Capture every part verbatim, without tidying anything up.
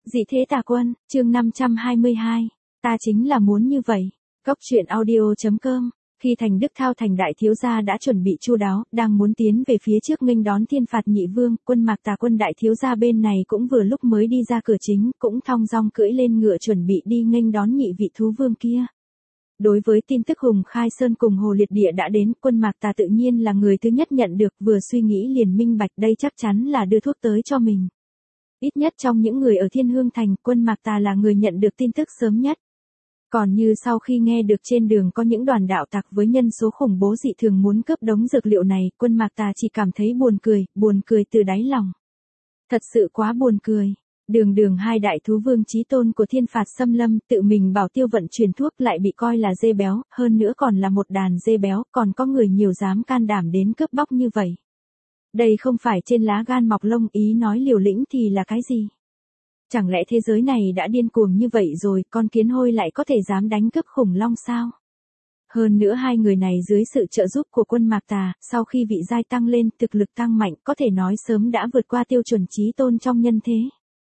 Dị thế tà quân, chương năm trăm hai mươi hai. Ta chính là muốn như vậy. Cốc truyện audio.com. Khi Thành Đức Thao thành đại thiếu gia đã chuẩn bị chu đáo, đang muốn tiến về phía trước nghênh đón thiên phạt nhị vương, quân Mạc Tà quân đại thiếu gia bên này cũng vừa lúc mới đi ra cửa chính, cũng thong dong cưỡi lên ngựa chuẩn bị đi nghênh đón nhị vị thú vương kia. Đối với tin tức Hùng Khai Sơn cùng Hồ Liệt Địa đã đến, quân Mạc Tà tự nhiên là người thứ nhất nhận được, vừa suy nghĩ liền minh bạch đây chắc chắn là đưa thuốc tới cho mình. Ít nhất trong những người ở Thiên Hương Thành, quân Mạc Tà là người nhận được tin tức sớm nhất. Còn như sau khi nghe được trên đường có những đoàn đạo tặc với nhân số khủng bố dị thường muốn cướp đống dược liệu này, quân Mạc Tà chỉ cảm thấy buồn cười, buồn cười từ đáy lòng. Thật sự quá buồn cười. Đường đường hai đại thú vương chí tôn của thiên phạt xâm lâm, tự mình bảo tiêu vận chuyển thuốc lại bị coi là dê béo, hơn nữa còn là một đàn dê béo, còn có người nhiều dám can đảm đến cướp bóc như vậy. Đây không phải trên lá gan mọc lông, ý nói liều lĩnh thì là cái gì? Chẳng lẽ thế giới này đã điên cuồng như vậy rồi, con kiến hôi lại có thể dám đánh cướp khủng long sao? Hơn nữa hai người này dưới sự trợ giúp của quân Mạc Tà, sau khi vị giai tăng lên, thực lực tăng mạnh, có thể nói sớm đã vượt qua tiêu chuẩn chí tôn trong nhân thế.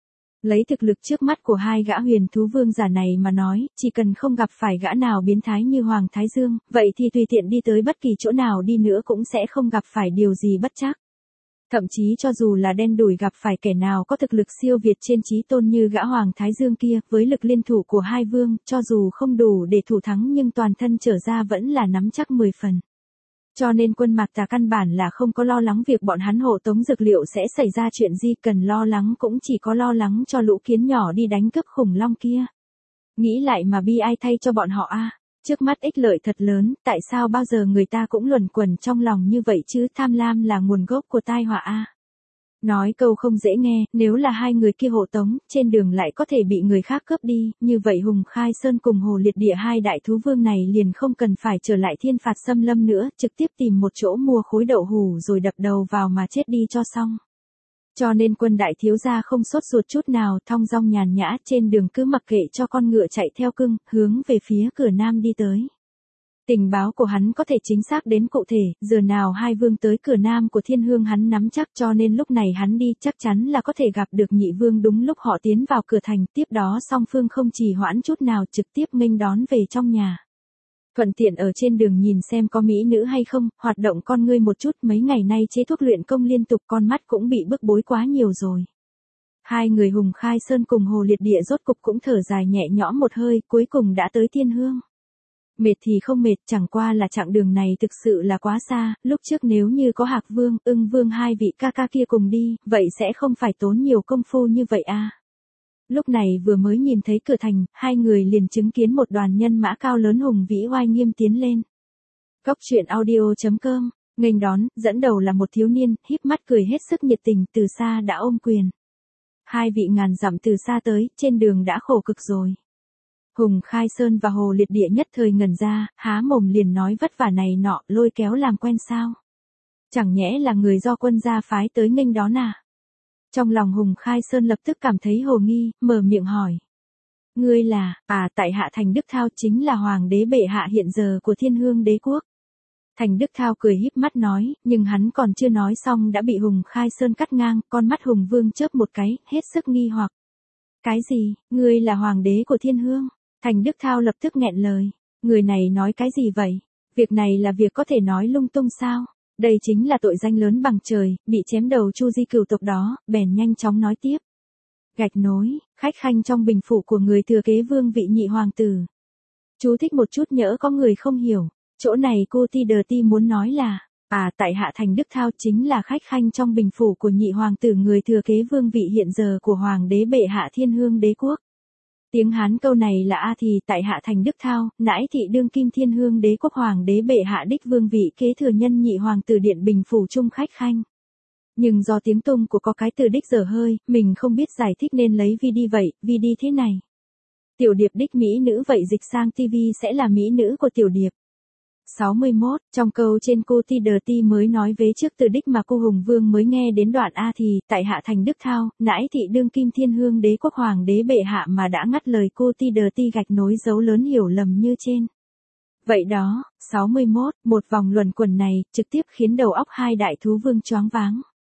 Lấy thực lực trước mắt của hai gã huyền thú vương giả này mà nói, chỉ cần không gặp phải gã nào biến thái như Hoàng Thái Dương, vậy thì tùy tiện đi tới bất kỳ chỗ nào đi nữa cũng sẽ không gặp phải điều gì bất trắc. Thậm chí cho dù là đen đủi gặp phải kẻ nào có thực lực siêu việt trên chí tôn như gã Hoàng Thái Dương kia, với lực liên thủ của hai vương, cho dù không đủ để thủ thắng nhưng toàn thân trở ra vẫn là nắm chắc mười phần. Cho nên quân Mạc Tà căn bản là không có lo lắng việc bọn hắn hộ tống dược liệu sẽ xảy ra chuyện gì, cần lo lắng cũng chỉ có lo lắng cho lũ kiến nhỏ đi đánh cướp khủng long kia. Nghĩ lại mà bi ai thay cho bọn họ a. Trước mắt ích lợi thật lớn, tại sao bao giờ người ta cũng luẩn quẩn trong lòng như vậy chứ, tham lam là nguồn gốc của tai họa a. Nói câu không dễ nghe, nếu là hai người kia hộ tống, trên đường lại có thể bị người khác cướp đi, như vậy Hùng Khai Sơn cùng Hồ Liệt Địa hai đại thú vương này liền không cần phải trở lại thiên phạt xâm lâm nữa, trực tiếp tìm một chỗ mua khối đậu hủ rồi đập đầu vào mà chết đi cho xong. Cho nên quân đại thiếu gia không sốt ruột chút nào, thong dong nhàn nhã trên đường cứ mặc kệ cho con ngựa chạy theo cưng, hướng về phía cửa nam đi tới. Tình báo của hắn có thể chính xác đến cụ thể, giờ nào hai vương tới cửa nam của Thiên Hương hắn nắm chắc, cho nên lúc này hắn đi chắc chắn là có thể gặp được nhị vương đúng lúc họ tiến vào cửa thành, tiếp đó song phương không trì hoãn chút nào trực tiếp nghênh đón về trong nhà. Thuận tiện ở trên đường nhìn xem có mỹ nữ hay không, hoạt động con ngươi một chút, mấy ngày nay chế thuốc luyện công liên tục con mắt cũng bị bức bối quá nhiều rồi. Hai người Hùng Khai Sơn cùng Hồ Liệt Địa rốt cục cũng thở dài nhẹ nhõm một hơi, cuối cùng đã tới Thiên Hương. Mệt thì không mệt, chẳng qua là chặng đường này thực sự là quá xa, lúc trước nếu như có Hạc Vương, Ưng Vương hai vị ca ca kia cùng đi, vậy sẽ không phải tốn nhiều công phu như vậy à. Lúc này vừa mới nhìn thấy cửa thành, hai người liền chứng kiến một đoàn nhân mã cao lớn hùng vĩ oai nghiêm tiến lên. Cốc truyện audio.com, nghênh đón, dẫn đầu là một thiếu niên, híp mắt cười hết sức nhiệt tình, từ xa đã ôm quyền. Hai vị ngàn dặm từ xa tới, trên đường đã khổ cực rồi. Hùng Khai Sơn và Hồ Liệt Địa nhất thời ngẩn ra, há mồm liền nói vất vả này nọ, lôi kéo làm quen sao? Chẳng nhẽ là người do quân gia phái tới nghênh đón à? Trong lòng Hùng Khai Sơn lập tức cảm thấy hồ nghi, mở miệng hỏi. Ngươi là, à tại hạ Thành Đức Thao chính là hoàng đế bệ hạ hiện giờ của Thiên Hương đế quốc. Thành Đức Thao cười híp mắt nói, nhưng hắn còn chưa nói xong đã bị Hùng Khai Sơn cắt ngang, con mắt Hùng Vương chớp một cái, hết sức nghi hoặc. Cái gì, ngươi là hoàng đế của Thiên Hương? Thành Đức Thao lập tức nghẹn lời. Người này nói cái gì vậy? Việc này là việc có thể nói lung tung sao? Đây chính là tội danh lớn bằng trời, bị chém đầu Chu Di cửu tộc đó, bèn nhanh chóng nói tiếp. Gạch nối, khách khanh trong bình phủ của người thừa kế vương vị nhị hoàng tử. Chú thích một chút nhỡ có người không hiểu, chỗ này cô Ti Đờ Ti muốn nói là, à tại hạ Thành Đức Thao chính là khách khanh trong bình phủ của nhị hoàng tử người thừa kế vương vị hiện giờ của hoàng đế bệ hạ Thiên Hương đế quốc. Tiếng Hán câu này là a thì tại hạ Thành Đức Thao, nãi thị đương kim Thiên Hương đế quốc hoàng đế bệ hạ đích vương vị kế thừa nhân nhị hoàng tử điện bình phủ trung khách khanh. Nhưng do tiếng tung của có cái từ đích dở hơi, mình không biết giải thích nên lấy vi đi vậy, vi đi thế này. Tiểu điệp đích mỹ nữ vậy dịch sang tivi sẽ là mỹ nữ của tiểu điệp. sáu mươi mốt, trong câu trên cô Ti Đờ Ti mới nói vế trước từ đích mà cô Hùng Vương mới nghe đến đoạn A thì, tại hạ Thành Đức Thao, nãi thị đương kim Thiên Hương đế quốc hoàng đế bệ hạ mà đã ngắt lời cô Ti Đờ Ti gạch nối dấu lớn hiểu lầm như trên. Vậy đó, sáu mươi mốt, một vòng luẩn quẩn này, trực tiếp khiến đầu óc hai đại thú vương choáng váng.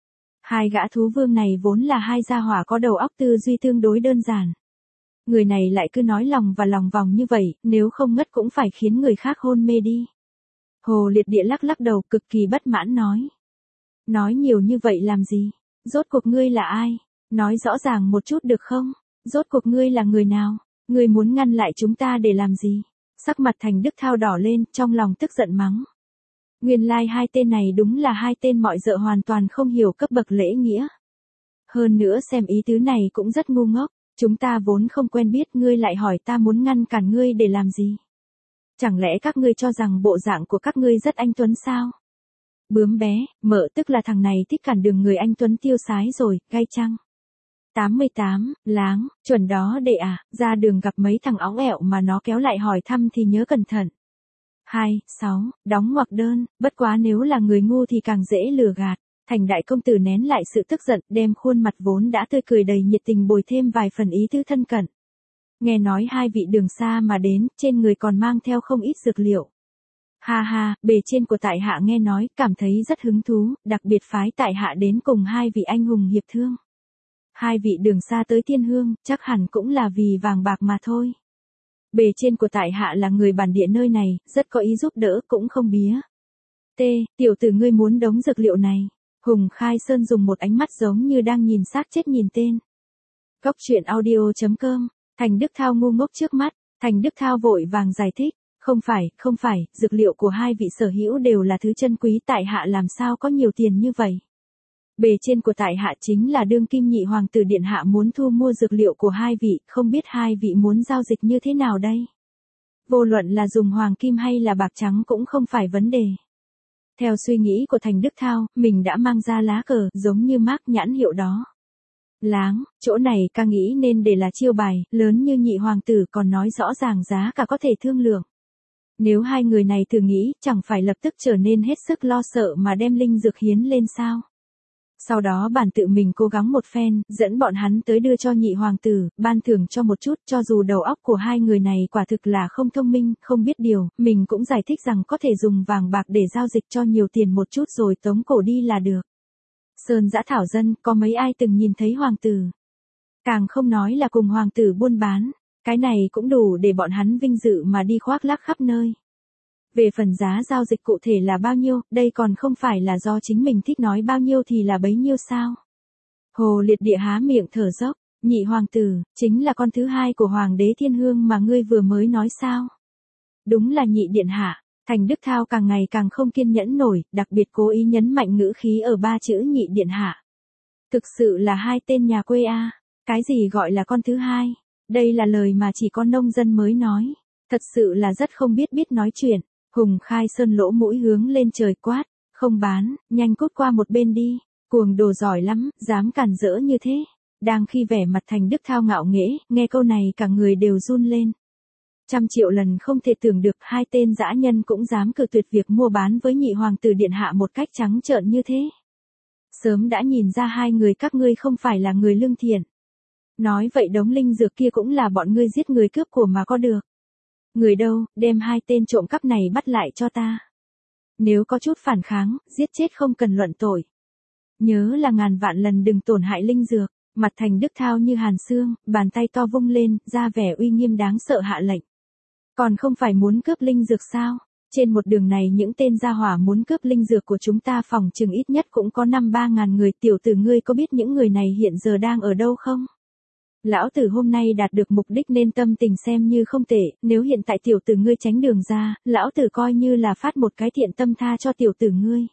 Hai gã thú vương này vốn là hai gia hỏa có đầu óc tư duy tương đối đơn giản. Người này lại cứ nói lòng và lòng vòng như vậy, nếu không ngất cũng phải khiến người khác hôn mê đi. Hồ Liệt Địa lắc lắc đầu cực kỳ bất mãn nói. Nói nhiều như vậy làm gì? Rốt cuộc ngươi là ai? Nói rõ ràng một chút được không? Rốt cuộc ngươi là người nào? Ngươi muốn ngăn lại chúng ta để làm gì? Sắc mặt Thành Đức Thao đỏ lên, trong lòng tức giận mắng. Nguyên lai like hai tên này đúng là hai tên mọi dợ hoàn toàn không hiểu cấp bậc lễ nghĩa. Hơn nữa xem ý tứ này cũng rất ngu ngốc, chúng ta vốn không quen biết ngươi lại hỏi ta muốn ngăn cản ngươi để làm gì? Chẳng lẽ các ngươi cho rằng bộ dạng của các ngươi rất anh tuấn sao? Bướm bé, mợ tức là thằng này thích cản đường người anh tuấn tiêu sái rồi, gay chăng? tám mươi tám, láng, chuẩn đó đệ à, ra đường gặp mấy thằng óng ẹo mà nó kéo lại hỏi thăm thì nhớ cẩn thận. hai, sáu, đóng ngoặc đơn, bất quá nếu là người ngu thì càng dễ lừa gạt. Thành đại công tử nén lại sự tức giận, đem khuôn mặt vốn đã tươi cười đầy nhiệt tình bồi thêm vài phần ý tứ thân cận. Nghe nói hai vị đường xa mà đến, trên người còn mang theo không ít dược liệu. Ha ha, bề trên của tại hạ nghe nói, cảm thấy rất hứng thú, đặc biệt phái tại hạ đến cùng hai vị anh hùng hiệp thương. Hai vị đường xa tới Thiên Hương, chắc hẳn cũng là vì vàng bạc mà thôi. Bề trên của tại hạ là người bản địa nơi này, rất có ý giúp đỡ, cũng không bía. T, tiểu tử ngươi muốn đống dược liệu này. Hùng Khai Sơn dùng một ánh mắt giống như đang nhìn xác chết nhìn tên. Cóc truyện audio chấm com, Thành Đức Thao ngu ngốc trước mắt, Thành Đức Thao vội vàng giải thích. Không phải, không phải, dược liệu của hai vị sở hữu đều là thứ chân quý, tại hạ làm sao có nhiều tiền như vậy. Bề trên của tại hạ chính là đương kim nhị hoàng tử điện hạ muốn thu mua dược liệu của hai vị, không biết hai vị muốn giao dịch như thế nào đây. Vô luận là dùng hoàng kim hay là bạc trắng cũng không phải vấn đề. Theo suy nghĩ của Thành Đức Thao, mình đã mang ra lá cờ, giống như mác nhãn hiệu đó. Láng, chỗ này ca nghĩ nên để là chiêu bài, lớn như nhị hoàng tử còn nói rõ ràng giá cả có thể thương lượng. Nếu hai người này thử nghĩ, chẳng phải lập tức trở nên hết sức lo sợ mà đem linh dược hiến lên sao. Sau đó bản tự mình cố gắng một phen, dẫn bọn hắn tới đưa cho nhị hoàng tử, ban thưởng cho một chút, cho dù đầu óc của hai người này quả thực là không thông minh, không biết điều, mình cũng giải thích rằng có thể dùng vàng bạc để giao dịch cho nhiều tiền một chút rồi tống cổ đi là được. Sơn Dã Thảo Dân, có mấy ai từng nhìn thấy hoàng tử? Càng không nói là cùng hoàng tử buôn bán, cái này cũng đủ để bọn hắn vinh dự mà đi khoác lác khắp nơi. Về phần giá giao dịch cụ thể là bao nhiêu, đây còn không phải là do chính mình thích nói bao nhiêu thì là bấy nhiêu sao. Hồ Liệt Địa há miệng thở dốc, nhị hoàng tử, chính là con thứ hai của hoàng đế Thiên Hương mà ngươi vừa mới nói sao. Đúng là nhị điện hạ, Thành Đức Thao càng ngày càng không kiên nhẫn nổi, đặc biệt cố ý nhấn mạnh ngữ khí ở ba chữ nhị điện hạ. Thực sự là hai tên nhà quê a, cái gì gọi là con thứ hai, đây là lời mà chỉ có nông dân mới nói, thật sự là rất không biết biết nói chuyện. Hùng Khai Sơn lỗ mũi hướng lên trời quát, không bán, nhanh cút qua một bên đi, cuồng đồ giỏi lắm, dám cản rỡ như thế. Đang khi vẻ mặt Thành Đức Thao ngạo nghễ, nghe câu này cả người đều run lên. Trăm triệu lần không thể tưởng được hai tên dã nhân cũng dám cự tuyệt việc mua bán với nhị hoàng tử điện hạ một cách trắng trợn như thế. Sớm đã nhìn ra hai người các ngươi không phải là người lương thiện. Nói vậy đống linh dược kia cũng là bọn ngươi giết người cướp của mà có được. Người đâu, đem hai tên trộm cắp này bắt lại cho ta. Nếu có chút phản kháng, giết chết không cần luận tội. Nhớ là ngàn vạn lần đừng tổn hại linh dược. Mặt Thành Đức Thao như hàn xương, bàn tay to vung lên, ra vẻ uy nghiêm đáng sợ hạ lệnh. Còn không phải muốn cướp linh dược sao? Trên một đường này những tên gia hỏa muốn cướp linh dược của chúng ta phòng chừng ít nhất cũng có năm ba ngàn người. Tiểu tử ngươi có biết những người này hiện giờ đang ở đâu không? Lão tử hôm nay đạt được mục đích nên tâm tình xem như không tệ, nếu hiện tại tiểu tử ngươi tránh đường ra, lão tử coi như là phát một cái thiện tâm tha cho tiểu tử ngươi.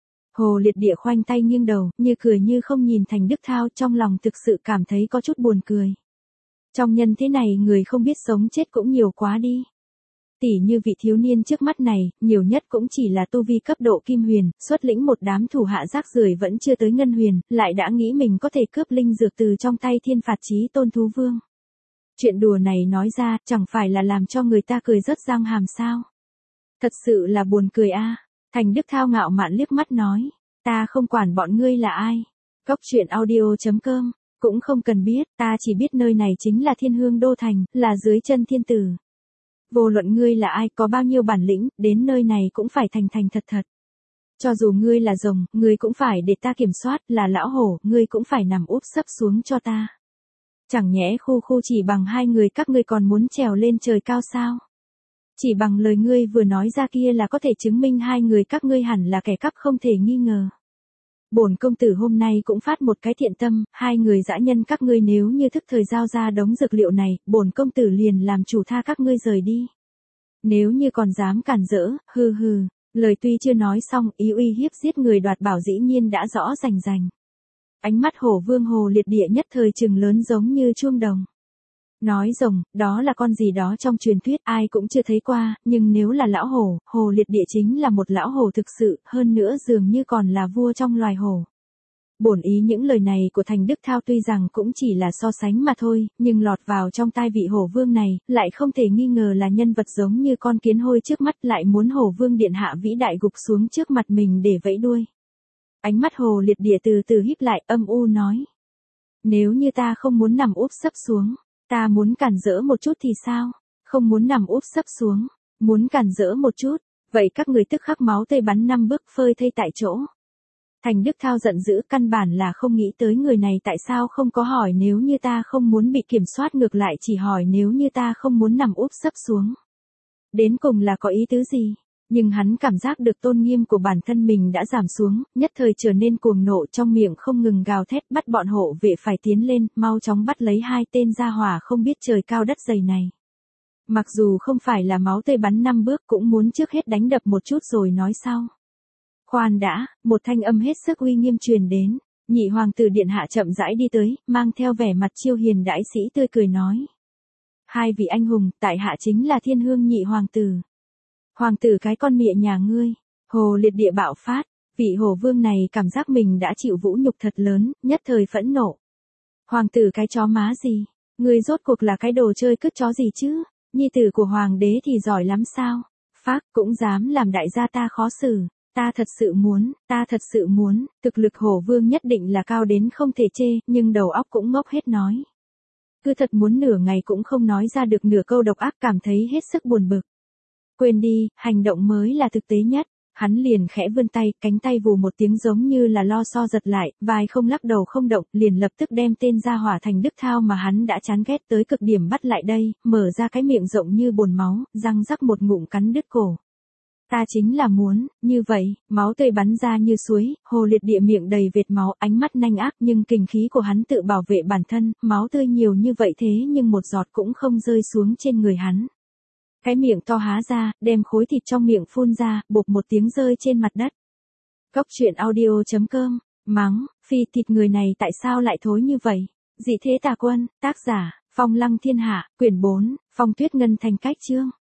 Hồ Liệt Địa khoanh tay nghiêng đầu, như cười như không nhìn Thành Đức Thao, trong lòng thực sự cảm thấy có chút buồn cười. Trong nhân thế này người không biết sống chết cũng nhiều quá đi. Tỷ như vị thiếu niên trước mắt này, nhiều nhất cũng chỉ là tu vi cấp độ kim huyền, xuất lĩnh một đám thủ hạ rác rưởi vẫn chưa tới ngân huyền, lại đã nghĩ mình có thể cướp linh dược từ trong tay Thiên Phạt Chí Tôn thú vương. Chuyện đùa này nói ra, chẳng phải là làm cho người ta cười rớt răng hàm sao? Thật sự là buồn cười a. Thành Đức Thao ngạo mạn liếc mắt nói, ta không quản bọn ngươi là ai. Cóc truyện audio chấm com, cũng không cần biết, ta chỉ biết nơi này chính là Thiên Hương Đô Thành, là dưới chân thiên tử. Vô luận ngươi là ai, có bao nhiêu bản lĩnh, đến nơi này cũng phải thành thành thật thật. Cho dù ngươi là rồng, ngươi cũng phải để ta kiểm soát, là lão hổ, ngươi cũng phải nằm úp sấp xuống cho ta. Chẳng nhẽ khu khu chỉ bằng hai người các ngươi còn muốn trèo lên trời cao sao? Chỉ bằng lời ngươi vừa nói ra kia là có thể chứng minh hai người các ngươi hẳn là kẻ cắp không thể nghi ngờ. Bổn công tử hôm nay cũng phát một cái thiện tâm, hai người dã nhân các ngươi nếu như thức thời giao ra đống dược liệu này, bổn công tử liền làm chủ tha các ngươi rời đi. Nếu như còn dám cản rỡ, hừ hừ, lời tuy chưa nói xong, ý uy hiếp giết người đoạt bảo dĩ nhiên đã rõ rành rành. Ánh mắt hổ vương Hồ Liệt Địa nhất thời trừng lớn giống như chuông đồng. Nói rồng, đó là con gì đó trong truyền thuyết ai cũng chưa thấy qua, nhưng nếu là lão hổ, Hồ Liệt Địa chính là một lão hổ thực sự, hơn nữa dường như còn là vua trong loài hổ. Bổn ý những lời này của Thành Đức Thao tuy rằng cũng chỉ là so sánh mà thôi, nhưng lọt vào trong tai vị hổ vương này, lại không thể nghi ngờ là nhân vật giống như con kiến hôi trước mắt lại muốn hổ vương điện hạ vĩ đại gục xuống trước mặt mình để vẫy đuôi. Ánh mắt Hồ Liệt Địa từ từ híp lại âm u nói. Nếu như ta không muốn nằm úp sấp xuống, ta muốn cản rỡ một chút thì sao? Không muốn nằm úp sấp xuống, muốn cản rỡ một chút, vậy các người tức khắc máu tươi bắn năm bước phơi thây tại chỗ. Thành Đức Thao giận dữ căn bản là không nghĩ tới người này tại sao không có hỏi nếu như ta không muốn bị kiểm soát ngược lại chỉ hỏi nếu như ta không muốn nằm úp sấp xuống. Đến cùng là có ý tứ gì? Nhưng hắn cảm giác được tôn nghiêm của bản thân mình đã giảm xuống, nhất thời trở nên cuồng nộ trong miệng không ngừng gào thét bắt bọn hộ vệ phải tiến lên, mau chóng bắt lấy hai tên gia hỏa không biết trời cao đất dày này. Mặc dù không phải là máu tươi bắn năm bước cũng muốn trước hết đánh đập một chút rồi nói sau. Khoan đã, một thanh âm hết sức uy nghiêm truyền đến, nhị hoàng tử điện hạ chậm rãi đi tới, mang theo vẻ mặt chiêu hiền đãi sĩ tươi cười nói. Hai vị anh hùng, tại hạ chính là Thiên Hương nhị hoàng tử. Hoàng tử cái con mịa nhà ngươi, Hồ Liệt Địa bạo phát, vị hổ vương này cảm giác mình đã chịu vũ nhục thật lớn, nhất thời phẫn nộ. Hoàng tử cái chó má gì, ngươi rốt cuộc là cái đồ chơi cứt chó gì chứ, nhi tử của hoàng đế thì giỏi lắm sao, phác cũng dám làm đại gia ta khó xử, ta thật sự muốn, ta thật sự muốn, thực lực hổ vương nhất định là cao đến không thể chê, nhưng đầu óc cũng ngốc hết nói. Cứ thật muốn nửa ngày cũng không nói ra được nửa câu độc ác cảm thấy hết sức buồn bực. Quên đi, hành động mới là thực tế nhất. Hắn liền khẽ vươn tay, cánh tay vù một tiếng giống như là lo so giật lại, vai không lắc đầu không động, liền lập tức đem tên gia hỏa Thành Đức Thao mà hắn đã chán ghét tới cực điểm bắt lại đây, mở ra cái miệng rộng như bồn máu, răng rắc một ngụm cắn đứt cổ. Ta chính là muốn, như vậy, máu tươi bắn ra như suối, Hồ Liệt Địa miệng đầy vệt máu, ánh mắt nanh ác nhưng kình khí của hắn tự bảo vệ bản thân, máu tươi nhiều như vậy thế nhưng một giọt cũng không rơi xuống trên người hắn. Cái miệng to há ra, đem khối thịt trong miệng phun ra, bộp một tiếng rơi trên mặt đất. Cốc truyện audio chấm com, mắng, phi thịt người này tại sao lại thối như vậy? Dị thế tà quân, tác giả, Phong Lăng Thiên Hạ, quyển bốn, Phong Tuyết Ngân Thành cách chương.